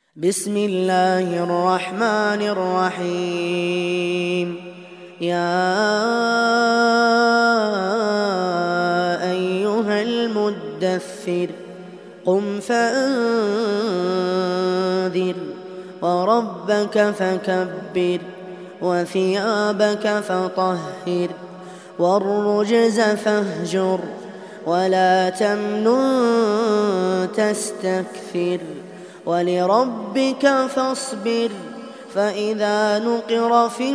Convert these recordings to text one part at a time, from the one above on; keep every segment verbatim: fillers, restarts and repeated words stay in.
بسم الله الرحمن الرحيم. يا أيها المدثر قم فأنذر وربك فكبر وثيابك فطهر والرجز فاهجر ولا تمنن تستكثر ولربك فاصبر فإذا نقر في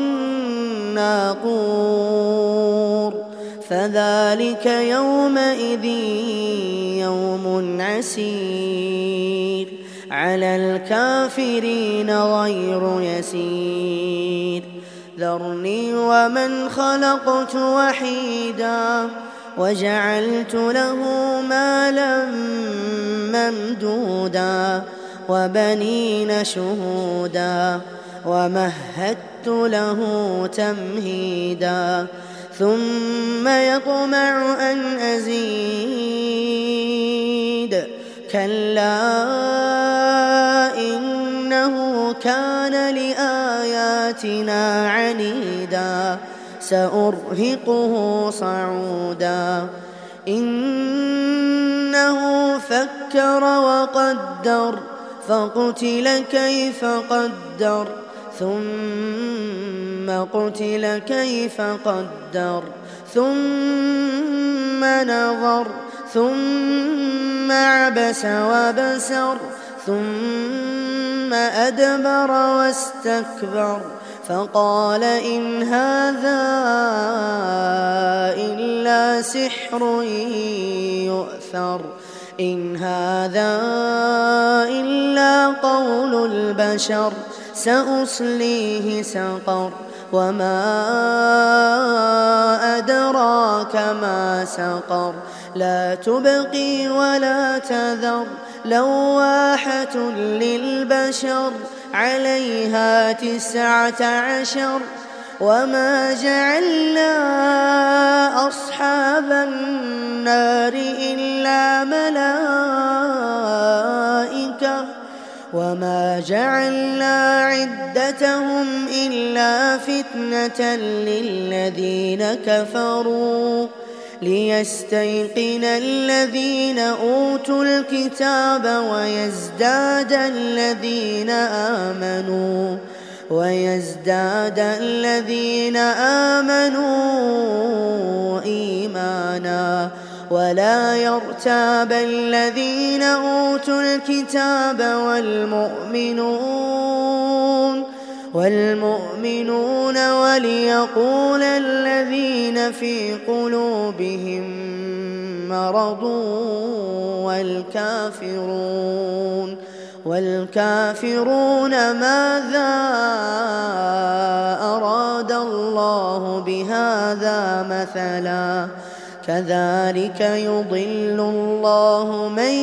الناقور فذلك يومئذ يوم عسير على الكافرين غير يسير. ذرني ومن خلقت وحيدا وجعلت له مالا ممدودا وبنين شهودا ومهدت له تمهيدا ثم يطمع أن أزيد كلا إنه كان لآياتنا عنيدا سأرهقه صعودا إنه فكر وقدر فقتل كيف قدر ثم قتل كيف قدر ثم نظر ثم عبس وبسر ثم أدبر واستكبر فقال إن هذا إلا سحر يؤثر إن هذا إلا قول البشر سأصليه سقر وما أدراك ما سقر لا تبقي ولا تذر لواحة للبشر عليها تسعة عشر وما جعلنا أصحاب النار إلا ملائكة وما جعلنا عدتهم إلا فتنة للذين كفروا ليستيقن الذين أوتوا الكتاب ويزداد الذين آمنوا ويزداد الذين آمنوا إيمانا ولا يرتاب الذين أوتوا الكتاب والمؤمنون والمؤمنون وليقول الذين في قلوبهم مرض والكافرون والكافرون ماذا أراد الله بهذا مثلا كذلك يضل الله من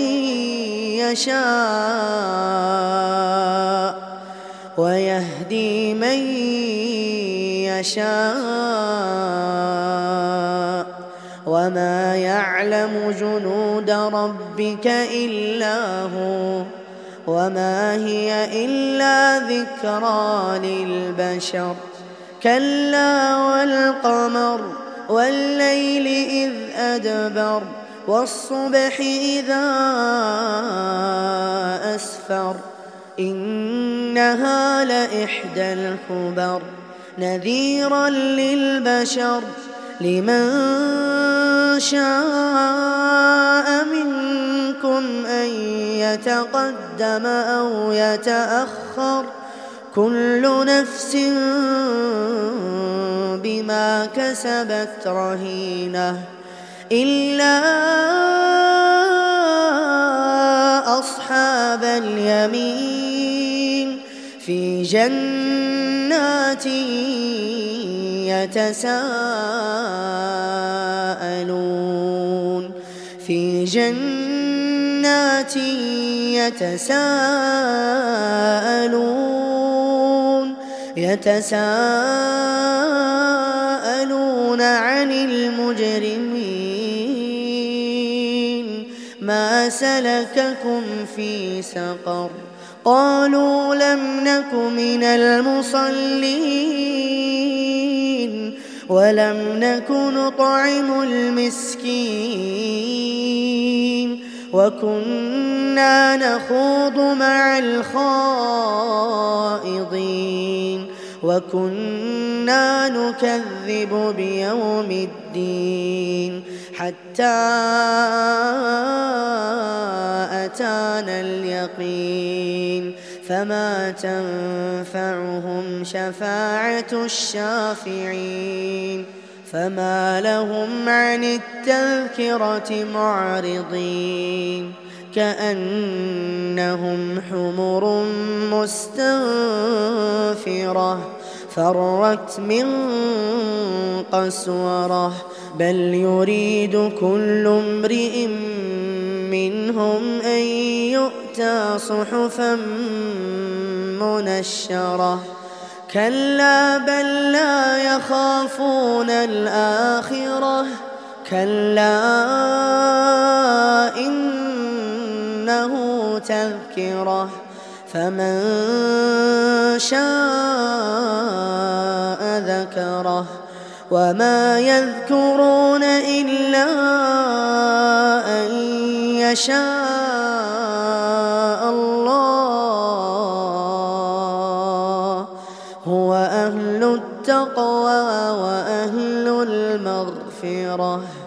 يشاء ويهدي من يشاء وما يعلم جنود ربك إلا هو وما هي إلا ذكرى للبشر كلا والقمر والليل إذ أدبر والصبح إذا أسفر إنها لإحدى الكبر نذيرا للبشر لمن شاء منكم أن يتقدم أو يتأخر كل نفس بما كسبت رهينة إلا أصحاب اليمين في جنات يتساءلون في جنات يتساءلون يتساءلون عن المجرمين ما سلككم في سقر قالوا لم نك من المصلين ولم نك نطعم المسكين وكنا نخوض مع الخائضين وكنا نكذب بيوم الدين حتى أتانا اليقين فما تنفعهم شفاعة الشافعين فما لهم عن التذكرة معرضين كأنهم حمر مستنفرة فرت من قسورة بل يريد كل امرئ منهم أن يؤتى صحفا منشرة كلا بل لا يخافون الآخرة كلا إنه تذكرة فمن شاء ذكره وما يذكرون إلا أن يشاء الله هو أهل التقوى وأهل المغفرة.